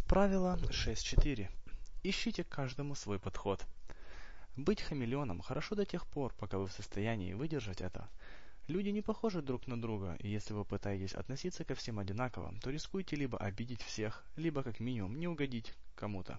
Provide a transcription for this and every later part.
Правило 6.4. Ищите каждому свой подход. Быть хамелеоном хорошо до тех пор, пока вы в состоянии выдержать это. Люди не похожи друг на друга, и если вы пытаетесь относиться ко всем одинаково, то рискуете либо обидеть всех, либо как минимум не угодить кому-то.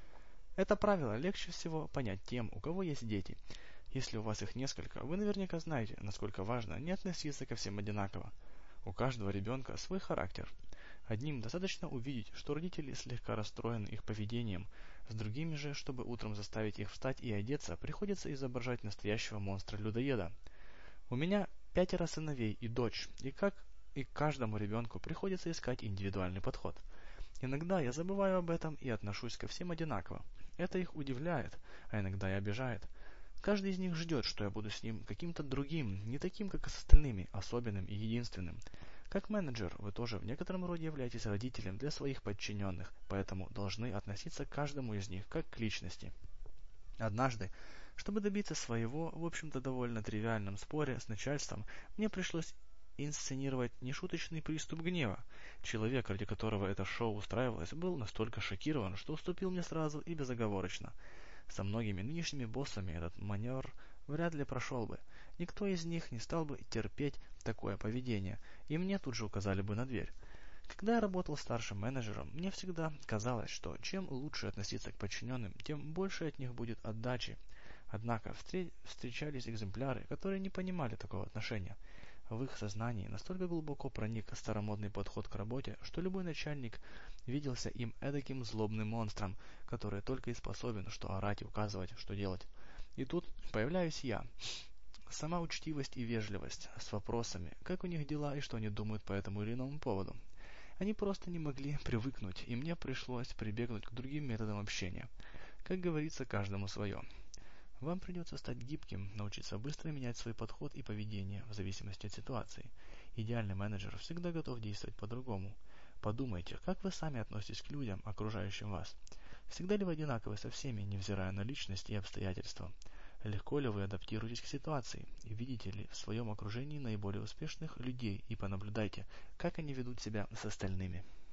Это правило легче всего понять тем, у кого есть дети. Если у вас их несколько, вы наверняка знаете, насколько важно не относиться ко всем одинаково. У каждого ребенка свой характер. Одним достаточно увидеть, что родители слегка расстроены их поведением, с другими же, чтобы утром заставить их встать и одеться, приходится изображать настоящего монстра-людоеда. У меня 5 сыновей и дочь, и как и каждому ребенку приходится искать индивидуальный подход. Иногда я забываю об этом и отношусь ко всем одинаково. Это их удивляет, а иногда и обижает. Каждый из них ждет, что я буду с ним каким-то другим, не таким, как с остальными, особенным и единственным. Как менеджер, вы тоже в некотором роде являетесь родителем для своих подчиненных, поэтому должны относиться к каждому из них как к личности. Однажды, чтобы добиться своего, в общем-то довольно тривиальном споре с начальством, мне пришлось инсценировать нешуточный приступ гнева. Человек, ради которого это шоу устраивалось, был настолько шокирован, что уступил мне сразу и безоговорочно. Со многими нынешними боссами этот маневр вряд ли прошел бы. Никто из них не стал бы терпеть такое поведение, и мне тут же указали бы на дверь. Когда я работал старшим менеджером, мне всегда казалось, что чем лучше относиться к подчиненным, тем больше от них будет отдачи. Однако встречались экземпляры, которые не понимали такого отношения. В их сознании настолько глубоко проник старомодный подход к работе, что любой начальник виделся им эдаким злобным монстром, который только и способен что орать и указывать, что делать. И тут появляюсь я. Сама учтивость и вежливость, с вопросами, как у них дела и что они думают по этому или иному поводу. Они просто не могли привыкнуть, и мне пришлось прибегнуть к другим методам общения. Как говорится, каждому свое. Вам придется стать гибким, научиться быстро менять свой подход и поведение в зависимости от ситуации. Идеальный менеджер всегда готов действовать по-другому. Подумайте, как вы сами относитесь к людям, окружающим вас. Всегда ли вы одинаковы со всеми, невзирая на личность и обстоятельства? Легко ли вы адаптируетесь к ситуации? И видите ли в своем окружении наиболее успешных людей и понаблюдайте, как они ведут себя с остальными.